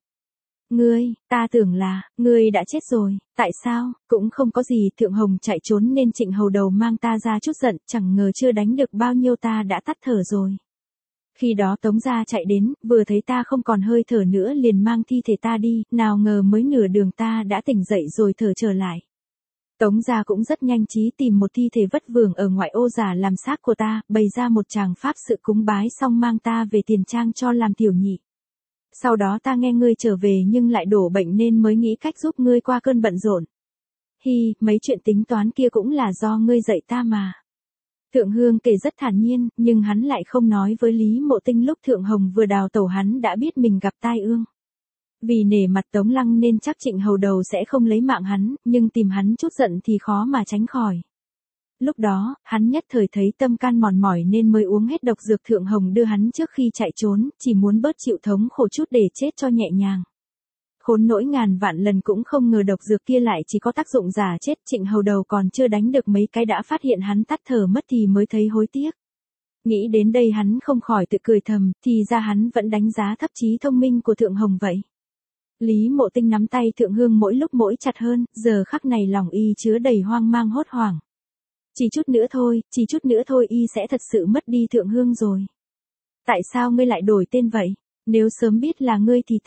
Ta tưởng là, ngươi đã chết rồi, tại sao, cũng không có gì, Thượng Hồng chạy trốn nên Trịnh Hầu Đầu mang ta ra chút giận, chẳng ngờ chưa đánh được bao nhiêu ta đã tắt thở rồi. Khi đó Tống gia chạy đến, vừa thấy ta không còn hơi thở nữa liền mang thi thể ta đi, nào ngờ mới nửa đường ta đã tỉnh dậy rồi thở trở lại. Tống gia cũng rất nhanh trí tìm một thi thể vất vưởng ở ngoại ô giả làm xác của ta, bày ra một tràng pháp sự cúng bái xong mang ta về Tiền Trang cho làm tiểu nhị. Sau đó ta nghe ngươi trở về nhưng lại đổ bệnh nên mới nghĩ cách giúp ngươi qua cơn bận rộn. Mấy chuyện tính toán kia cũng là do ngươi dạy ta mà. Thượng Hương kể rất thản nhiên, nhưng hắn lại không nói với Lý Mộ Tinh lúc Thượng Hồng vừa đào tẩu hắn đã biết mình gặp tai ương. Vì nể mặt Tống Lăng nên chắc Trịnh Hầu Đầu sẽ không lấy mạng hắn, nhưng tìm hắn chút giận thì khó mà tránh khỏi. Lúc đó, hắn nhất thời thấy tâm can mòn mỏi nên mới uống hết độc dược Thượng Hồng đưa hắn trước khi chạy trốn, chỉ muốn bớt chịu thống khổ chút để chết cho nhẹ nhàng. Khốn nỗi ngàn vạn lần cũng không ngờ độc dược kia lại chỉ có tác dụng giả chết. Trịnh Hầu Đầu còn chưa đánh được mấy cái đã phát hiện hắn tắt thở mất thì mới thấy hối tiếc. Nghĩ đến đây hắn không khỏi tự cười thầm, thì ra hắn vẫn đánh giá thấp trí thông minh của Thượng Hồng vậy. Lý Mộ Tinh nắm tay Thượng Hương mỗi lúc mỗi chặt hơn, giờ khắc này lòng y chứa đầy hoang mang hốt hoảng. Chỉ chút nữa thôi y sẽ thật sự mất đi Thượng Hương rồi. Tại sao ngươi lại đổi tên vậy? Nếu sớm biết là ngươi thì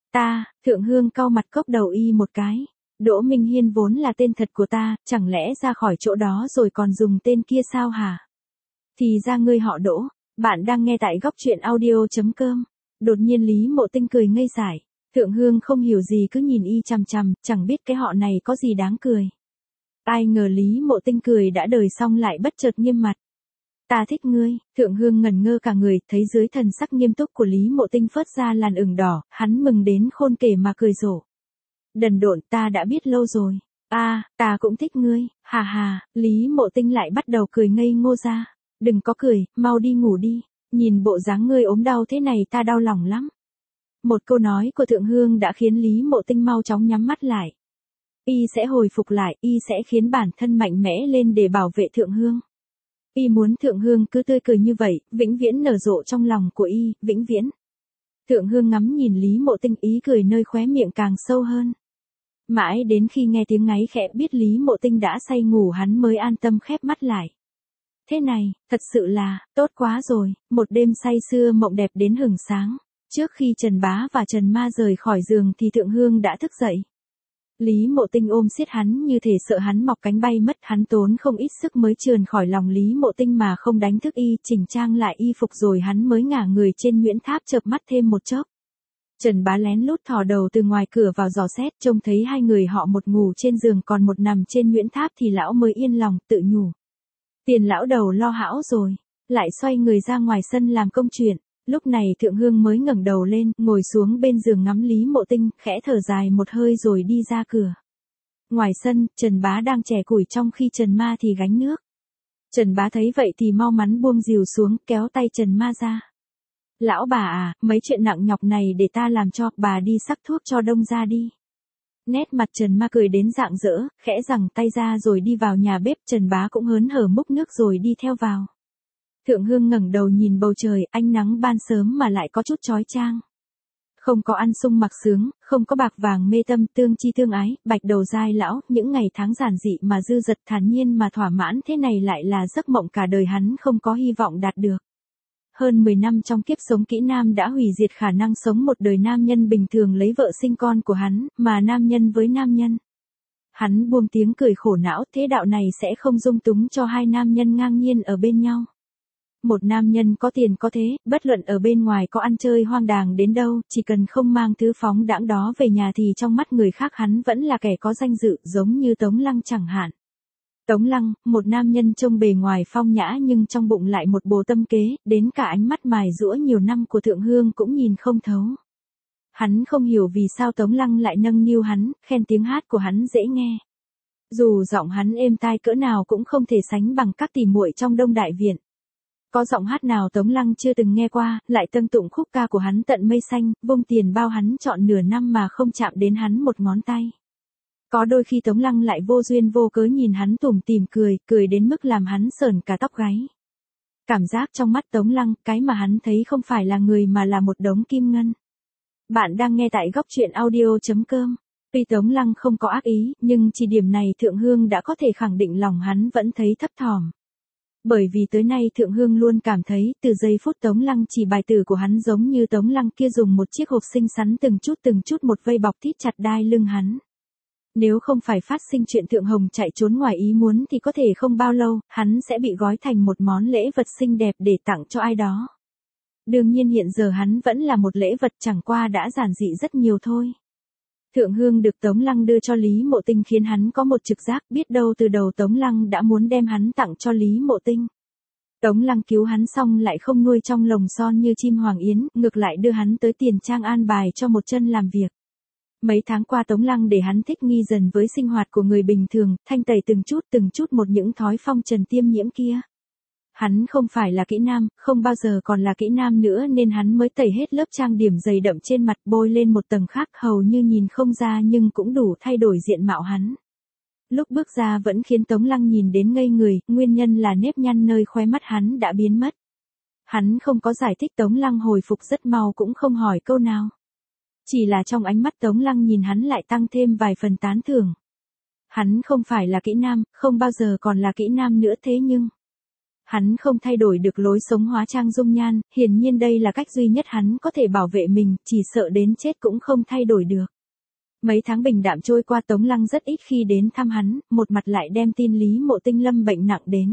Thượng Hương cau mặt cốc đầu y một cái. Đỗ Minh Hiên vốn là tên thật của ta, chẳng lẽ ra khỏi chỗ đó rồi còn dùng tên kia sao hả? Thì ra ngươi họ Đỗ. Bạn đang nghe tại góc truyện audio.com. Đột nhiên Lý Mộ Tinh cười ngây dại. Thượng Hương không hiểu gì cứ nhìn y chằm chằm, chẳng biết cái họ này có gì đáng cười. Ai ngờ Lý Mộ Tinh cười đã đời xong lại bất chợt nghiêm mặt. Ta thích ngươi. Thượng Hương ngẩn ngơ cả người, thấy dưới thần sắc nghiêm túc của Lý Mộ Tinh phớt ra làn ửng đỏ, hắn mừng đến khôn kể mà cười rộ. Đần độn, ta đã biết lâu rồi. Ta cũng thích ngươi. Hà hà. Lý Mộ Tinh lại bắt đầu cười ngây ngô ra. Đừng có cười, mau đi ngủ đi. Nhìn bộ dáng ngươi ốm đau thế này ta đau lòng lắm. Một câu nói của Thượng Hương đã khiến Lý Mộ Tinh mau chóng nhắm mắt lại. Y sẽ hồi phục lại, y sẽ khiến bản thân mạnh mẽ lên để bảo vệ Thượng Hương. Y muốn Thượng Hương cứ tươi cười như vậy, vĩnh viễn nở rộ trong lòng của y, vĩnh viễn. Thượng Hương ngắm nhìn Lý Mộ Tinh, ý cười nơi khóe miệng càng sâu hơn. Mãi đến khi nghe tiếng ngáy khẽ biết Lý Mộ Tinh đã say ngủ hắn mới an tâm khép mắt lại. Thế này, thật sự là, tốt quá rồi, một đêm say sưa mộng đẹp đến hửng sáng. Trước khi Trần Bá và Trần Ma rời khỏi giường thì Thượng Hương đã thức dậy. Lý Mộ Tinh ôm siết hắn như thể sợ hắn mọc cánh bay mất, hắn tốn không ít sức mới trườn khỏi lòng Lý Mộ Tinh mà không đánh thức y, chỉnh trang lại y phục rồi hắn mới ngả người trên Nguyễn Tháp chợp mắt thêm một chốc. Trần Bá lén lút thò đầu từ ngoài cửa vào dò xét, trông thấy hai người họ một ngủ trên giường còn một nằm trên Nguyễn Tháp thì lão mới yên lòng, tự nhủ. Tiền lão đầu lo hão rồi, lại xoay người ra ngoài sân làm công chuyện. Lúc này Thượng Hương mới ngẩng đầu lên, ngồi xuống bên giường ngắm Lý Mộ Tinh, khẽ thở dài một hơi rồi đi ra cửa. Ngoài sân, Trần Bá đang chẻ củi trong khi Trần Ma thì gánh nước. Trần Bá thấy vậy thì mau mắn buông rìu xuống, kéo tay Trần Ma ra. Lão bà à, mấy chuyện nặng nhọc này để ta làm cho, bà đi sắc thuốc cho đông ra đi. Nét mặt Trần Ma cười đến rạng rỡ, khẽ giằng tay ra rồi đi vào nhà bếp. Trần Bá cũng hớn hở múc nước rồi đi theo vào. Thượng Hương ngẩng đầu nhìn bầu trời, ánh nắng ban sớm mà lại có chút chói chang. Không có ăn sung mặc sướng, không có bạc vàng mê tâm, tương chi tương ái, bạch đầu dai lão, những ngày tháng giản dị mà dư dật thản nhiên mà thỏa mãn thế này lại là giấc mộng cả đời hắn không có hy vọng đạt được. Hơn 10 năm trong kiếp sống kỹ nam đã hủy diệt khả năng sống một đời nam nhân bình thường lấy vợ sinh con của hắn, mà nam nhân với nam nhân. Hắn buông tiếng cười khổ não, thế đạo này sẽ không dung túng cho hai nam nhân ngang nhiên ở bên nhau. Một nam nhân có tiền có thế, bất luận ở bên ngoài có ăn chơi hoang đàng đến đâu, chỉ cần không mang thứ phóng đãng đó về nhà thì trong mắt người khác hắn vẫn là kẻ có danh dự, giống như Tống Lăng chẳng hạn. Tống Lăng, một nam nhân trông bề ngoài phong nhã nhưng trong bụng lại một bồ tâm kế, đến cả ánh mắt mài giũa nhiều năm của Thượng Hương cũng nhìn không thấu. Hắn không hiểu vì sao Tống Lăng lại nâng niu hắn, khen tiếng hát của hắn dễ nghe. Dù giọng hắn êm tai cỡ nào cũng không thể sánh bằng các tỷ muội trong Đông Đại Viện. Có giọng hát nào Tống Lăng chưa từng nghe qua, lại tâng tụng khúc ca của hắn tận mây xanh, vung tiền bao hắn chọn nửa năm mà không chạm đến hắn một ngón tay. Có đôi khi Tống Lăng lại vô duyên vô cớ nhìn hắn tủm tỉm cười, cười đến mức làm hắn sởn cả tóc gáy. Cảm giác trong mắt Tống Lăng, cái mà hắn thấy không phải là người mà là một đống kim ngân. Bạn đang nghe tại góc truyện audio.com. Tuy Tống Lăng không có ác ý, nhưng chỉ điểm này Thượng Hương đã có thể khẳng định lòng hắn vẫn thấy thấp thỏm. Bởi vì tới nay Thượng Hương luôn cảm thấy, từ giây phút Tống Lăng chỉ bài tử của hắn giống như Tống Lăng kia dùng một chiếc hộp xinh xắn từng chút một vây bọc thít chặt đai lưng hắn. Nếu không phải phát sinh chuyện Thượng Hồng chạy trốn ngoài ý muốn thì có thể không bao lâu, hắn sẽ bị gói thành một món lễ vật xinh đẹp để tặng cho ai đó. Đương nhiên hiện giờ hắn vẫn là một lễ vật, chẳng qua đã giản dị rất nhiều thôi. Thượng Hương được Tống Lăng đưa cho Lý Mộ Tinh khiến hắn có một trực giác, biết đâu từ đầu Tống Lăng đã muốn đem hắn tặng cho Lý Mộ Tinh. Tống Lăng cứu hắn xong lại không nuôi trong lồng son như chim hoàng yến, ngược lại đưa hắn tới tiền trang an bài cho một chân làm việc. Mấy tháng qua Tống Lăng để hắn thích nghi dần với sinh hoạt của người bình thường, thanh tẩy từng chút một những thói phong trần tiêm nhiễm kia. Hắn không phải là kỹ nam, không bao giờ còn là kỹ nam nữa nên hắn mới tẩy hết lớp trang điểm dày đậm trên mặt bôi lên một tầng khác hầu như nhìn không ra nhưng cũng đủ thay đổi diện mạo hắn. Lúc bước ra vẫn khiến Tống Lăng nhìn đến ngây người, nguyên nhân là nếp nhăn nơi khóe mắt hắn đã biến mất. Hắn không có giải thích, Tống Lăng hồi phục rất mau cũng không hỏi câu nào. Chỉ là trong ánh mắt Tống Lăng nhìn hắn lại tăng thêm vài phần tán thưởng. Hắn không phải là kỹ nam, không bao giờ còn là kỹ nam nữa thế nhưng hắn không thay đổi được lối sống hóa trang dung nhan, hiển nhiên đây là cách duy nhất hắn có thể bảo vệ mình, chỉ sợ đến chết cũng không thay đổi được. Mấy tháng bình đạm trôi qua Tống Lăng rất ít khi đến thăm hắn, một mặt lại đem tin Lý Mộ Tinh lâm bệnh nặng đến.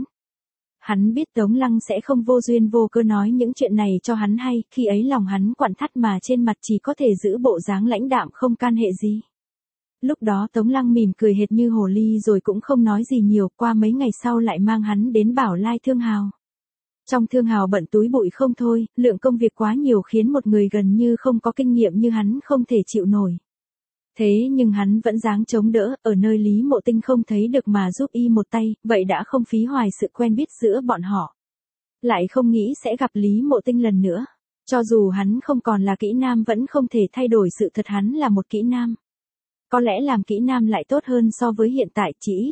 Hắn biết Tống Lăng sẽ không vô duyên vô cớ nói những chuyện này cho hắn hay, khi ấy lòng hắn quặn thắt mà trên mặt chỉ có thể giữ bộ dáng lãnh đạm không can hệ gì. Lúc đó Tống Lăng mỉm cười hệt như hồ ly rồi cũng không nói gì nhiều, qua mấy ngày sau lại mang hắn đến Bảo Lai Thương Hào. Trong Thương Hào bận túi bụi không thôi, lượng công việc quá nhiều khiến một người gần như không có kinh nghiệm như hắn không thể chịu nổi. Thế nhưng hắn vẫn dáng chống đỡ, ở nơi Lý Mộ Tinh không thấy được mà giúp y một tay, vậy đã không phí hoài sự quen biết giữa bọn họ. Lại không nghĩ sẽ gặp Lý Mộ Tinh lần nữa. Cho dù hắn không còn là kỹ nam vẫn không thể thay đổi sự thật hắn là một kỹ nam. Có lẽ làm kỹ nam lại tốt hơn so với hiện tại chỉ ít.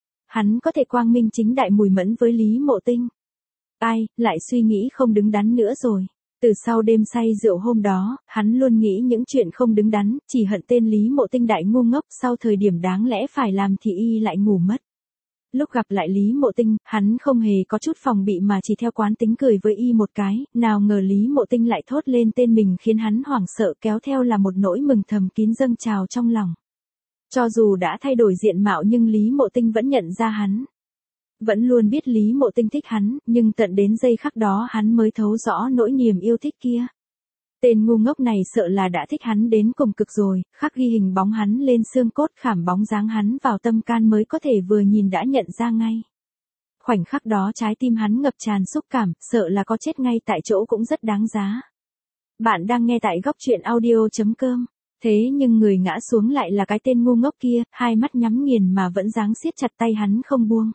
Hắn có thể quang minh chính đại mùi mẫn với Lý Mộ Tinh. Ai, lại suy nghĩ không đứng đắn nữa rồi. Từ sau đêm say rượu hôm đó, hắn luôn nghĩ những chuyện không đứng đắn, chỉ hận tên Lý Mộ Tinh đại ngu ngốc, sau thời điểm đáng lẽ phải làm thì y lại ngủ mất. Lúc gặp lại Lý Mộ Tinh, hắn không hề có chút phòng bị mà chỉ theo quán tính cười với y một cái, nào ngờ Lý Mộ Tinh lại thốt lên tên mình khiến hắn hoảng sợ, kéo theo là một nỗi mừng thầm kín dâng trào trong lòng. Cho dù đã thay đổi diện mạo nhưng Lý Mộ Tinh vẫn nhận ra hắn. Vẫn luôn biết Lý Mộ Tinh thích hắn, nhưng tận đến giây khắc đó hắn mới thấu rõ nỗi niềm yêu thích kia. Tên ngu ngốc này sợ là đã thích hắn đến cùng cực rồi, khắc ghi hình bóng hắn lên xương cốt, khảm bóng dáng hắn vào tâm can mới có thể vừa nhìn đã nhận ra ngay. Khoảnh khắc đó trái tim hắn ngập tràn xúc cảm, sợ là có chết ngay tại chỗ cũng rất đáng giá. Bạn đang nghe tại góc truyện audio.com. Thế nhưng người ngã xuống lại là cái tên ngu ngốc kia, hai mắt nhắm nghiền mà vẫn dáng siết chặt tay hắn không buông.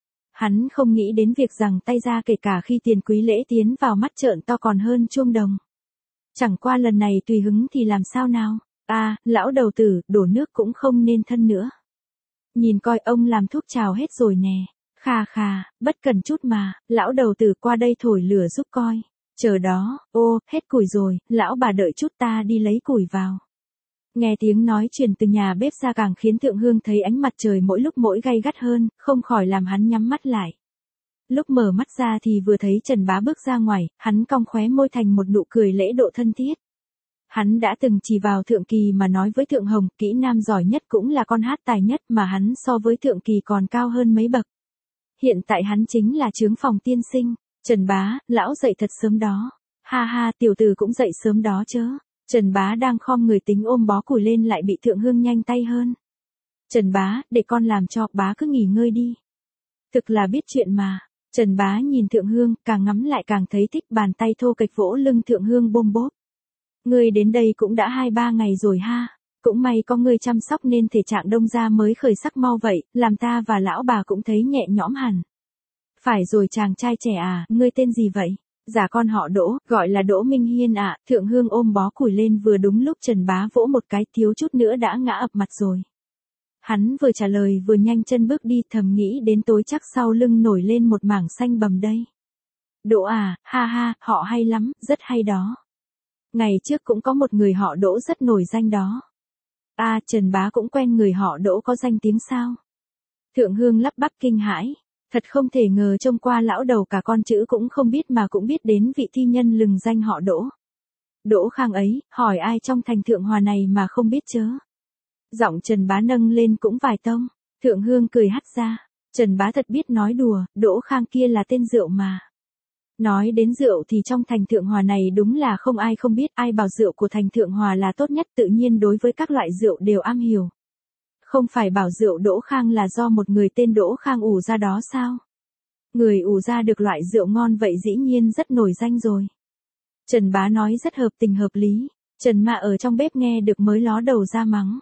Hắn không nghĩ đến việc rằng tay ra kể cả khi tiền quý lễ tiến vào mắt trợn to còn hơn chuông đồng. Chẳng qua lần này tùy hứng thì làm sao nào, lão đầu tử, đổ nước cũng không nên thân nữa. Nhìn coi ông làm thuốc trào hết rồi nè, khà, bất cần chút mà, lão đầu tử qua đây thổi lửa giúp coi. Chờ đó, hết củi rồi, lão bà đợi chút ta đi lấy củi vào. Nghe tiếng nói truyền từ nhà bếp ra càng khiến Thượng Hương thấy ánh mặt trời mỗi lúc mỗi gay gắt hơn, không khỏi làm hắn nhắm mắt lại. Lúc mở mắt ra thì vừa thấy Trần Bá bước ra ngoài, hắn cong khóe môi thành một nụ cười lễ độ thân thiết. Hắn đã từng chỉ vào Thượng Kỳ mà nói với Thượng Hồng, kỹ nam giỏi nhất cũng là con hát tài nhất mà hắn so với Thượng Kỳ còn cao hơn mấy bậc. Hiện tại hắn chính là trướng phòng tiên sinh. Trần Bá, lão dậy thật sớm đó. Ha, tiểu tử cũng dậy sớm đó chớ. Trần Bá đang khom người tính ôm bó củi lên lại bị Thượng Hương nhanh tay hơn. Trần Bá, để con làm cho, bá cứ nghỉ ngơi đi. Thực là biết chuyện mà. Trần Bá nhìn Thượng Hương, càng ngắm lại càng thấy thích, bàn tay thô kệch vỗ lưng Thượng Hương bôm bốp. Ngươi đến đây cũng đã 2-3 ngày rồi ha. Cũng may có ngươi chăm sóc nên thể trạng đông ra mới khởi sắc mau vậy, làm ta và lão bà cũng thấy nhẹ nhõm hẳn. Phải rồi chàng trai trẻ à, ngươi tên gì vậy? Dạ con họ Đỗ, gọi là Đỗ Minh Hiên ạ. Thượng Hương ôm bó củi lên vừa đúng lúc Trần Bá vỗ một cái, thiếu chút nữa đã ngã ập mặt rồi. Hắn vừa trả lời vừa nhanh chân bước đi, thầm nghĩ đến tối chắc sau lưng nổi lên một mảng xanh bầm đây. Đỗ à, ha, họ hay lắm, rất hay đó. Ngày trước cũng có một người họ Đỗ rất nổi danh đó. Trần Bá cũng quen người họ Đỗ có danh tiếng sao? Thượng Hương lắp bắp kinh hãi. Thật không thể ngờ trông qua lão đầu cả con chữ cũng không biết mà cũng biết đến vị thi nhân lừng danh họ Đỗ. Đỗ Khang ấy, hỏi ai trong thành Thượng Hòa này mà không biết chớ. Giọng Trần Bá nâng lên cũng vài tông. Thượng Hương cười hắt ra. Trần Bá thật biết nói đùa, Đỗ Khang kia là tên rượu mà. Nói đến rượu thì trong thành Thượng Hòa này đúng là không ai không biết, ai bảo rượu của thành Thượng Hòa là tốt nhất, tự nhiên đối với các loại rượu đều am hiểu. Không phải bảo rượu Đỗ Khang là do một người tên Đỗ Khang ủ ra đó sao? Người ủ ra được loại rượu ngon vậy dĩ nhiên rất nổi danh rồi. Trần Bá nói rất hợp tình hợp lý. Trần Ma ở trong bếp nghe được mới ló đầu ra mắng.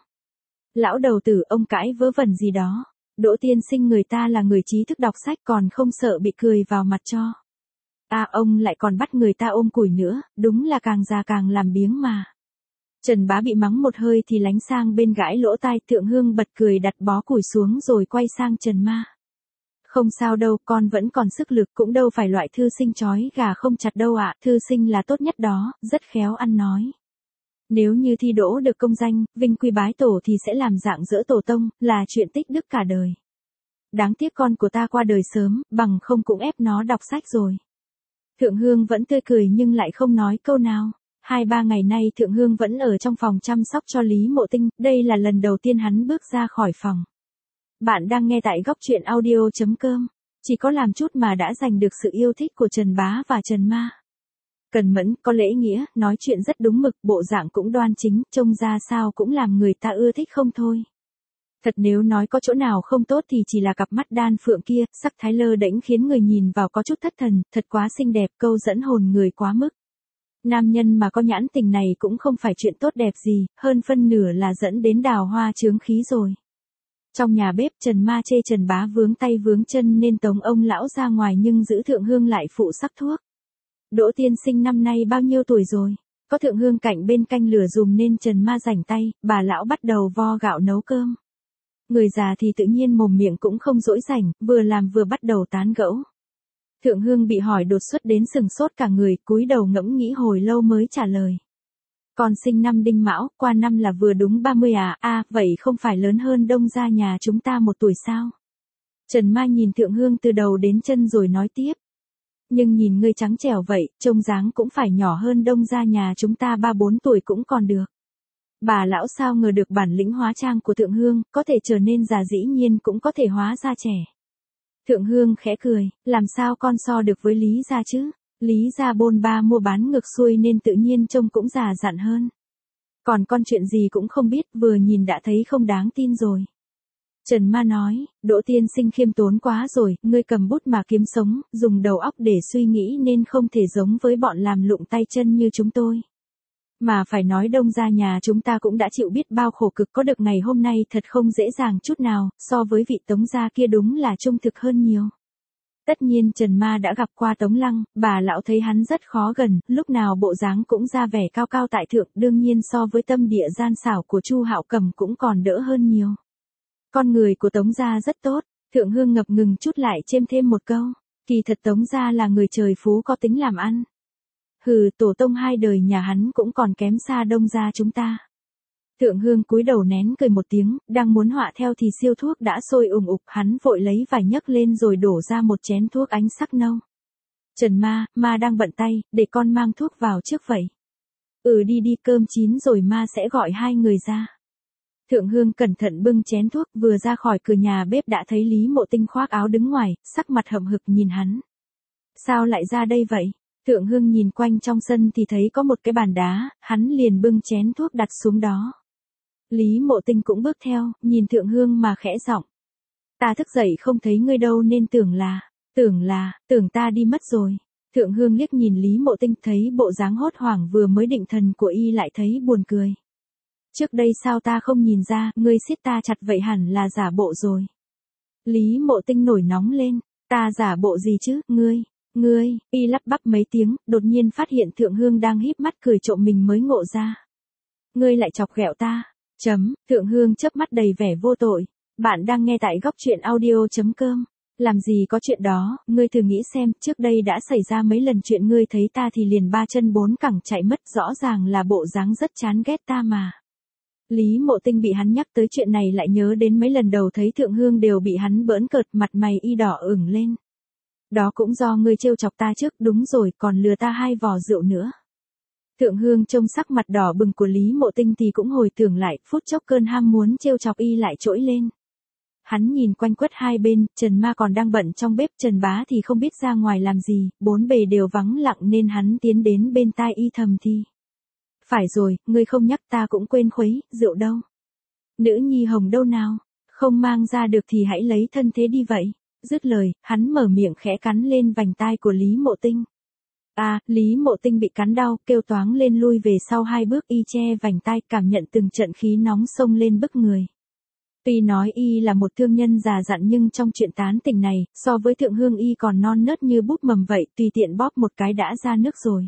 Lão đầu tử, ông cãi vớ vẩn gì đó. Đỗ tiên sinh người ta là người trí thức đọc sách còn không sợ bị cười vào mặt cho. À, ông lại còn bắt người ta ôm củi nữa, đúng là càng già càng làm biếng mà. Trần Bá bị mắng một hơi thì lánh sang bên gãi lỗ tai. Thượng Hương bật cười đặt bó củi xuống rồi quay sang Trần Ma. Không sao đâu, con vẫn còn sức lực, cũng đâu phải loại thư sinh chói gà không chặt đâu ạ. Thư sinh là tốt nhất đó, rất khéo ăn nói. Nếu như thi đỗ được công danh, vinh quy bái tổ thì sẽ làm dạng dỡ tổ tông, là chuyện tích đức cả đời. Đáng tiếc con của ta qua đời sớm, bằng không cũng ép nó đọc sách rồi. Thượng Hương vẫn tươi cười nhưng lại không nói câu nào. 2-3 ngày nay Thượng Hương vẫn ở trong phòng chăm sóc cho Lý Mộ Tinh, đây là lần đầu tiên hắn bước ra khỏi phòng. Bạn đang nghe tại góc truyện audio.com. Chỉ có làm chút mà đã giành được sự yêu thích của Trần Bá và Trần Ma. Cần mẫn, có lễ nghĩa, nói chuyện rất đúng mực, bộ dạng cũng đoan chính, trông ra sao cũng làm người ta ưa thích không thôi. Thật nếu nói có chỗ nào không tốt thì chỉ là cặp mắt đan phượng kia, sắc thái lơ đễnh khiến người nhìn vào có chút thất thần, thật quá xinh đẹp, câu dẫn hồn người quá mức. Nam nhân mà có nhãn tình này cũng không phải chuyện tốt đẹp gì, hơn phân nửa là dẫn đến đào hoa chướng khí rồi. Trong nhà bếp Trần Ma chê Trần Bá vướng tay vướng chân nên tống ông lão ra ngoài nhưng giữ Thượng Hương lại phụ sắc thuốc. Đỗ tiên sinh năm nay bao nhiêu tuổi rồi? Có Thượng Hương cạnh bên canh lửa dùm nên Trần Ma rảnh tay, bà lão bắt đầu vo gạo nấu cơm. Người già thì tự nhiên mồm miệng cũng không dỗi rảnh, vừa làm vừa bắt đầu tán gẫu. Thượng Hương bị hỏi đột xuất đến sừng sốt cả người, cúi đầu ngẫm nghĩ hồi lâu mới trả lời. Con sinh năm Đinh Mão, qua năm là vừa đúng 30 à, vậy không phải lớn hơn Đông gia nhà chúng ta 1 tuổi sao? Trần Ma nhìn Thượng Hương từ đầu đến chân rồi nói tiếp. Nhưng nhìn ngươi trắng trẻo vậy, trông dáng cũng phải nhỏ hơn Đông gia nhà chúng ta 3-4 tuổi cũng còn được. Bà lão sao ngờ được bản lĩnh hóa trang của Thượng Hương, có thể trở nên già dĩ nhiên cũng có thể hóa ra trẻ. Thượng Hương khẽ cười, làm sao con so được với Lý gia chứ? Lý gia bôn ba mua bán ngược xuôi nên tự nhiên trông cũng già dặn hơn. Còn con chuyện gì cũng không biết, vừa nhìn đã thấy không đáng tin rồi. Trần Ma nói, Đỗ tiên sinh khiêm tốn quá rồi, ngươi cầm bút mà kiếm sống, dùng đầu óc để suy nghĩ nên không thể giống với bọn làm lụng tay chân như chúng tôi. Mà phải nói Đông gia nhà chúng ta cũng đã chịu biết bao khổ cực có được ngày hôm nay thật không dễ dàng chút nào, so với vị Tống gia kia đúng là trung thực hơn nhiều. Tất nhiên Trần Ma đã gặp qua Tống Lăng, bà lão thấy hắn rất khó gần, lúc nào bộ dáng cũng ra vẻ cao cao tại thượng, đương nhiên so với tâm địa gian xảo của Chu Hạo Cầm cũng còn đỡ hơn nhiều. Con người của Tống gia rất tốt, Thượng Hương ngập ngừng chút lại chêm thêm một câu, kỳ thật Tống gia là người trời phú có tính làm ăn. Hừ, tổ tông 2 đời nhà hắn cũng còn kém xa Đông gia chúng ta. Thượng Hương cúi đầu nén cười một tiếng, đang muốn họa theo thì siêu thuốc đã sôi ùng ục, hắn vội lấy vải nhấc lên rồi đổ ra một chén thuốc ánh sắc nâu. Trần Ma đang bận tay, để con mang thuốc vào trước vậy. Đi cơm chín rồi ma sẽ gọi 2 người ra. Thượng Hương cẩn thận bưng chén thuốc vừa ra khỏi cửa nhà bếp đã thấy Lý Mộ Tinh khoác áo đứng ngoài, sắc mặt hậm hực nhìn hắn. Sao lại ra đây vậy? Thượng Hương nhìn quanh trong sân thì thấy có một cái bàn đá, hắn liền bưng chén thuốc đặt xuống đó. Lý Mộ Tinh cũng bước theo, nhìn Thượng Hương mà khẽ giọng. Ta thức dậy không thấy ngươi đâu nên tưởng ta đi mất rồi. Thượng Hương liếc nhìn Lý Mộ Tinh thấy bộ dáng hốt hoảng vừa mới định thần của y lại thấy buồn cười. Trước đây sao ta không nhìn ra, ngươi siết ta chặt vậy hẳn là giả bộ rồi. Lý Mộ Tinh nổi nóng lên, ta giả bộ gì chứ, ngươi, y lắp bắp mấy tiếng, đột nhiên phát hiện Thượng Hương đang híp mắt cười trộm mình mới ngộ ra. Ngươi lại chọc ghẹo ta. Thượng Hương chớp mắt đầy vẻ vô tội. Bạn đang nghe tại góc truyện audio.com. Làm gì có chuyện đó, ngươi thử nghĩ xem, trước đây đã xảy ra mấy lần chuyện ngươi thấy ta thì liền 3 chân 4 cẳng chạy mất, rõ ràng là bộ dáng rất chán ghét ta mà. Lý Mộ Tinh bị hắn nhắc tới chuyện này lại nhớ đến mấy lần đầu thấy Thượng Hương đều bị hắn bỡn cợt, mặt mày y đỏ ửng lên. Đó cũng do ngươi trêu chọc ta trước, đúng rồi, còn lừa ta 2 vò rượu nữa. Thượng Hương trông sắc mặt đỏ bừng của Lý Mộ Tinh thì cũng hồi tưởng lại, phút chốc cơn ham muốn trêu chọc y lại trỗi lên. Hắn nhìn quanh quất hai bên, Trần Ma còn đang bận trong bếp, Trần Bá thì không biết ra ngoài làm gì, bốn bề đều vắng lặng nên hắn tiến đến bên tai y thầm thì. Phải rồi, ngươi không nhắc ta cũng quên khuấy, rượu đâu? Nữ nhi hồng đâu nào? Không mang ra được thì hãy lấy thân thế đi vậy. Dứt lời, hắn mở miệng khẽ cắn lên vành tai của Lý Mộ Tinh. Lý Mộ Tinh bị cắn đau, kêu toáng lên lui về sau 2 bước y che vành tai, cảm nhận từng trận khí nóng xông lên bức người. Tuy nói y là một thương nhân già dặn nhưng trong chuyện tán tình này, so với Thượng Hương y còn non nớt như búp mầm vậy, tùy tiện bóp một cái đã ra nước rồi.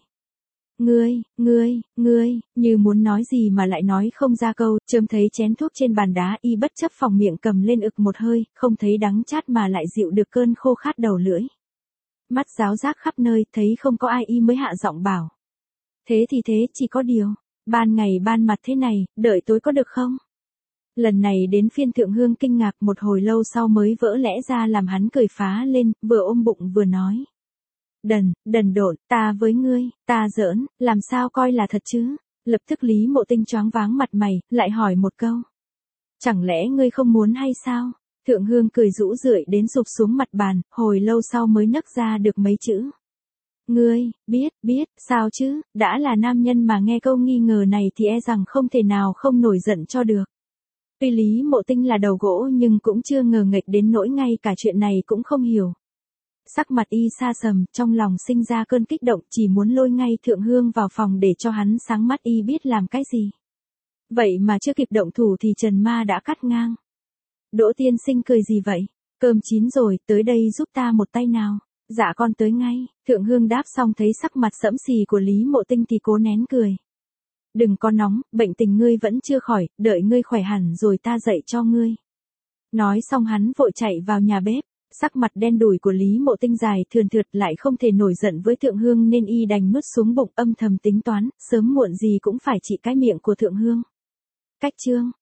Ngươi, như muốn nói gì mà lại nói không ra câu, chớm thấy chén thuốc trên bàn đá y bất chấp phòng miệng cầm lên ực một hơi, không thấy đắng chát mà lại dịu được cơn khô khát đầu lưỡi. Mắt giáo giác khắp nơi, thấy không có ai y mới hạ giọng bảo. Thế thì thế, chỉ có điều, ban ngày ban mặt thế này, đợi tối có được không? Lần này đến phiên Thượng Hương kinh ngạc, một hồi lâu sau mới vỡ lẽ ra làm hắn cười phá lên, vừa ôm bụng vừa nói. Đần độn, ta với ngươi, ta giỡn, làm sao coi là thật chứ? Lập tức Lý Mộ Tinh choáng váng mặt mày, lại hỏi một câu. Chẳng lẽ ngươi không muốn hay sao? Thượng Hương cười rũ rượi đến sụp xuống mặt bàn, hồi lâu sau mới nấc ra được mấy chữ. Ngươi, biết, sao chứ, đã là nam nhân mà nghe câu nghi ngờ này thì e rằng không thể nào không nổi giận cho được. Tuy Lý Mộ Tinh là đầu gỗ nhưng cũng chưa ngờ nghệch đến nỗi ngay cả chuyện này cũng không hiểu. Sắc mặt y xa sầm, trong lòng sinh ra cơn kích động, chỉ muốn lôi ngay Thượng Hương vào phòng để cho hắn sáng mắt y biết làm cái gì. Vậy mà chưa kịp động thủ thì Trần Ma đã cắt ngang. Đỗ tiên sinh cười gì vậy? Cơm chín rồi, tới đây giúp ta một tay nào. Dạ con tới ngay. Thượng Hương đáp xong thấy sắc mặt sẫm xì của Lý Mộ Tinh thì cố nén cười. Đừng có nóng, bệnh tình ngươi vẫn chưa khỏi, đợi ngươi khỏe hẳn rồi ta dạy cho ngươi. Nói xong hắn vội chạy vào nhà bếp. Sắc mặt đen đủi của Lý Mộ Tinh dài thườn thượt lại không thể nổi giận với Thượng Hương nên y đành nuốt xuống bụng, âm thầm tính toán, sớm muộn gì cũng phải trị cái miệng của Thượng Hương. Cách chương